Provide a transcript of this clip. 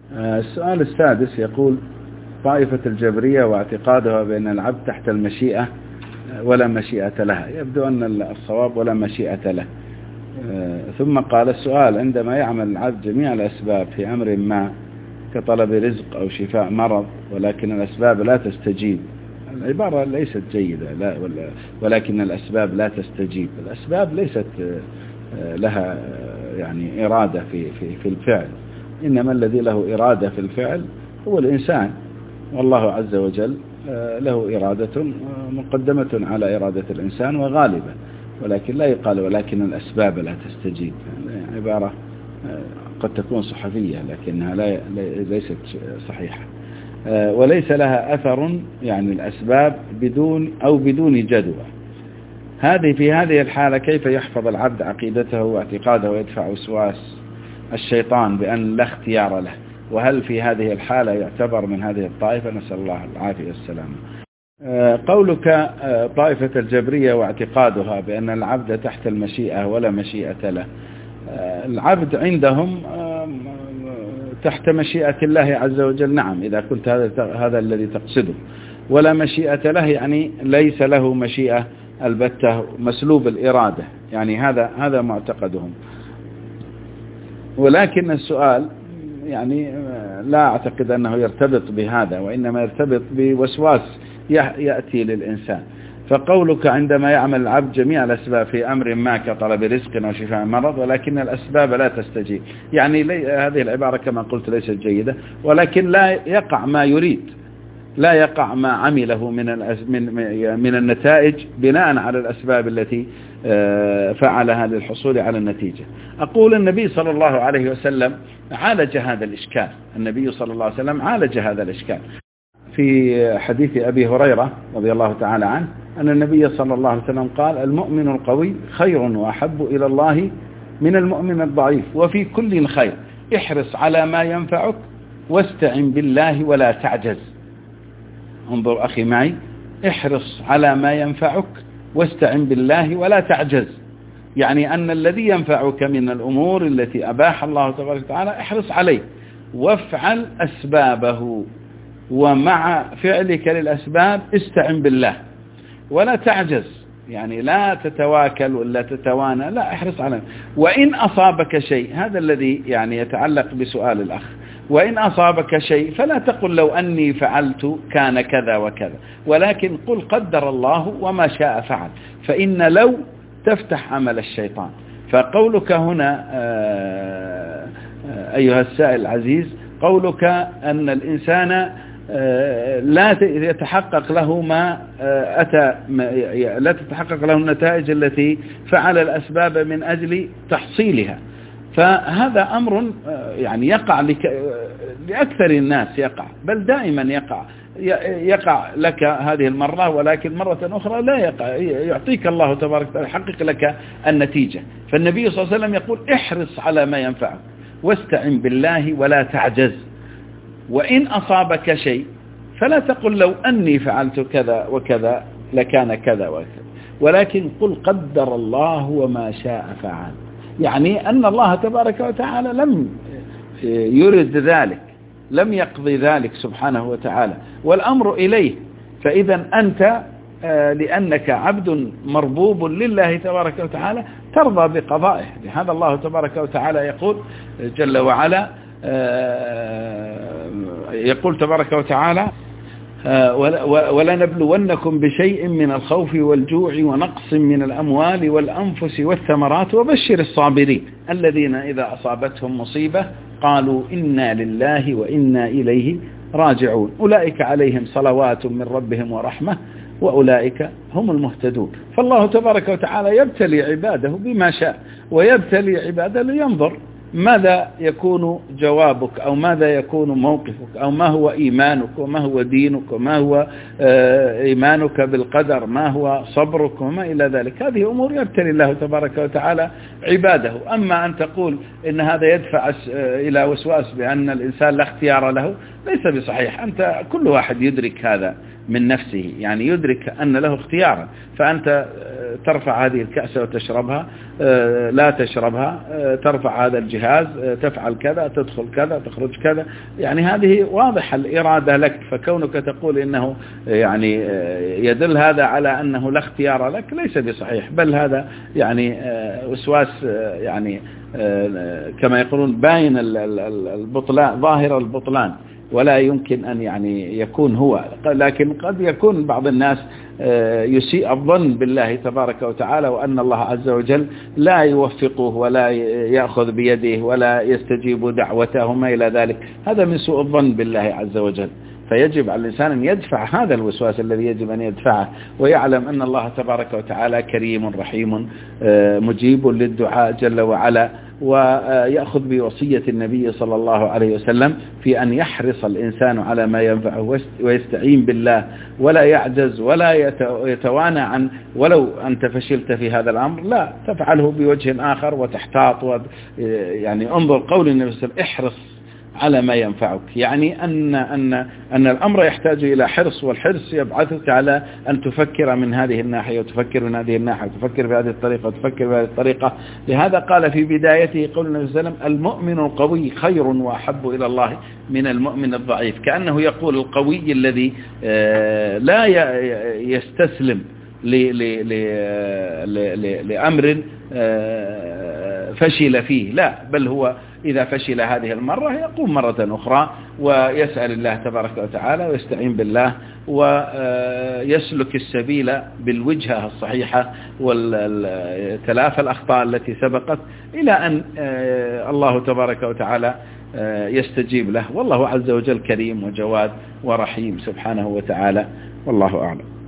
السؤال السادس يقول: طائفة الجبرية واعتقادها بأن العبد تحت المشيئة ولا مشيئة لها. يبدو أن الصواب ولا مشيئة له. ثم قال السؤال: عندما يعمل العبد جميع الأسباب في أمر ما كطلب رزق أو شفاء مرض ولكن الأسباب لا تستجيب. العبارة ليست جيدة، لا ولكن الأسباب لا تستجيب. الأسباب ليست لها يعني إرادة في الفعل، إنما الذي له إرادة في الفعل هو الإنسان، والله عز وجل له إرادة مقدمة على إرادة الإنسان وغالبة، ولكن لا يقال ولكن الأسباب لا تستجيب. يعني عبارة قد تكون صحفية لكنها ليست صحيحة. وليس لها أثر، يعني الأسباب بدون جدوى. في هذه الحالة كيف يحفظ العبد عقيدته واعتقاده ويدفع وسواس الشيطان بأن لا اختيار له؟ وهل في هذه الحالة يعتبر من هذه الطائفة؟ نسأل الله العافية والسلامة. قولك طائفة الجبرية واعتقادها بأن العبد تحت المشيئة ولا مشيئة له، العبد عندهم تحت مشيئة الله عز وجل. نعم، إذا كنت هذا الذي تقصده. ولا مشيئة له يعني ليس له مشيئة البتة، مسلوب الإرادة، يعني هذا معتقدهم. ولكن السؤال يعني لا أعتقد أنه يرتبط بهذا، وإنما يرتبط بوسواس يأتي للإنسان. فقولك عندما يعمل العبد جميع الأسباب في أمر ما كطلب رزق أو شفاء مرض ولكن الأسباب لا تستجيب، يعني هذه العبارة كما قلت ليست جيدة، ولكن لا يقع ما يريد، لا يقع ما عمله من النتائج بناء على الأسباب التي فعلها للحصول على النتيجة. أقول النبي صلى الله عليه وسلم عالج هذا الإشكال. النبي صلى الله عليه وسلم عالج هذا الإشكال في حديث أبي هريرة رضي الله تعالى عنه أن النبي صلى الله عليه وسلم قال: المؤمن القوي خير وأحب إلى الله من المؤمن الضعيف، وفي كل خير، احرص على ما ينفعك واستعن بالله ولا تعجز. انظر أخي معي، احرص على ما ينفعك واستعن بالله ولا تعجز، يعني أن الذي ينفعك من الأمور التي أباح الله تبارك وتعالى احرص عليه وافعل أسبابه، ومع فعلك للأسباب استعن بالله ولا تعجز، يعني لا تتواكل ولا تتوانى، لا، احرص عليه. وإن أصابك شيء، هذا الذي يعني يتعلق بسؤال الأخ، وإن أصابك شيء فلا تقل لو أني فعلت كان كذا وكذا، ولكن قل قدر الله وما شاء فعل، فإن لو تفتح عمل الشيطان. فقولك هنا أيها السائل العزيز، قولك أن الإنسان لا يتحقق له ما أتى، لا تتحقق له النتائج التي فعل الأسباب من أجل تحصيلها، فهذا أمر يعني يقع لأكثر الناس، يقع بل دائما يقع لك هذه المرة، ولكن مرة أخرى لا يقع، يعطيك الله تبارك وتعالى يحقق لك النتيجة. فالنبي صلى الله عليه وسلم يقول: احرص على ما ينفعك واستعن بالله ولا تعجز، وإن أصابك شيء فلا تقل لو أني فعلت كذا وكذا لكان كذا وكذا، ولكن قل قدر الله وما شاء فعل، يعني أن الله تبارك وتعالى لم يرد ذلك، لم يقضي ذلك سبحانه وتعالى، والأمر إليه. فإذا أنت لأنك عبد مربوب لله تبارك وتعالى ترضى بقضائه. لهذا الله تبارك وتعالى يقول جل وعلا، يقول تبارك وتعالى: ولنبلونكم بشيء من الخوف والجوع ونقص من الأموال والأنفس والثمرات وبشر الصابرين الذين إذا أصابتهم مصيبة قالوا إنا لله وإنا إليه راجعون أولئك عليهم صلوات من ربهم ورحمة وأولئك هم المهتدون. فالله تبارك وتعالى يبتلي عباده بما شاء، ويبتلي عباده لينظر ماذا يكون جوابك، أو ماذا يكون موقفك، أو ما هو إيمانك، وما هو دينك، وما هو إيمانك بالقدر، ما هو صبرك، وما إلى ذلك. هذه أمور يبتلي الله تبارك وتعالى عباده. أما أن تقول إن هذا يدفع إلى وسواس بأن الإنسان لا اختيار له، ليس بصحيح. أنت كل واحد يدرك هذا من نفسه، يعني يدرك أن له اختيارا، فأنت ترفع هذه الكأس وتشربها، لا تشربها، ترفع هذا الجهاز، تفعل كذا، تدخل كذا، تخرج كذا، يعني هذه واضحة الإرادة لك. فكونك تقول إنه يعني يدل هذا على أنه لا اختيار لك ليس بصحيح، بل هذا يعني وسواس يعني كما يقولون باين البطلان، ظاهر البطلان، ولا يمكن أن يعني يكون هو. لكن قد يكون بعض الناس يسيء الظن بالله تبارك وتعالى، وأن الله عز وجل لا يوفقه ولا يأخذ بيده ولا يستجيب دعوته وما إلى ذلك. هذا من سوء الظن بالله عز وجل. فيجب على الإنسان أن يدفع هذا الوسواس الذي يجب أن يدفعه، ويعلم أن الله تبارك وتعالى كريم رحيم مجيب للدعاء جل وعلا، ويأخذ بوصية النبي صلى الله عليه وسلم في أن يحرص الإنسان على ما ينفعه ويستعين بالله، ولا يعجز ولا يتوانى عن ولو أنت فشلت في هذا الأمر لا تفعله بوجه آخر وتحتاط. يعني انظر قول النبي صلى الله عليه وسلم احرص على ما ينفعك، يعني أن الأمر يحتاج إلى حرص، والحرص يبعثك على أن تفكر من هذه الناحية وتفكر من هذه الناحية وتفكر بهذه الطريقة وتفكر بهذه الطريقة. لهذا قال في بدايته قول النبي صلى الله عليه وسلم المؤمن القوي خير وأحب إلى الله من المؤمن الضعيف، كأنه يقول القوي الذي لا يستسلم لأمر فشل فيه، لا، بل هو إذا فشل هذه المرة يقوم مرة أخرى ويسأل الله تبارك وتعالى ويستعين بالله ويسلك السبيل بالوجهة الصحيحة وتلافى الأخطاء التي سبقت إلى أن الله تبارك وتعالى يستجيب له. والله عز وجل كريم وجواد ورحيم سبحانه وتعالى، والله أعلم.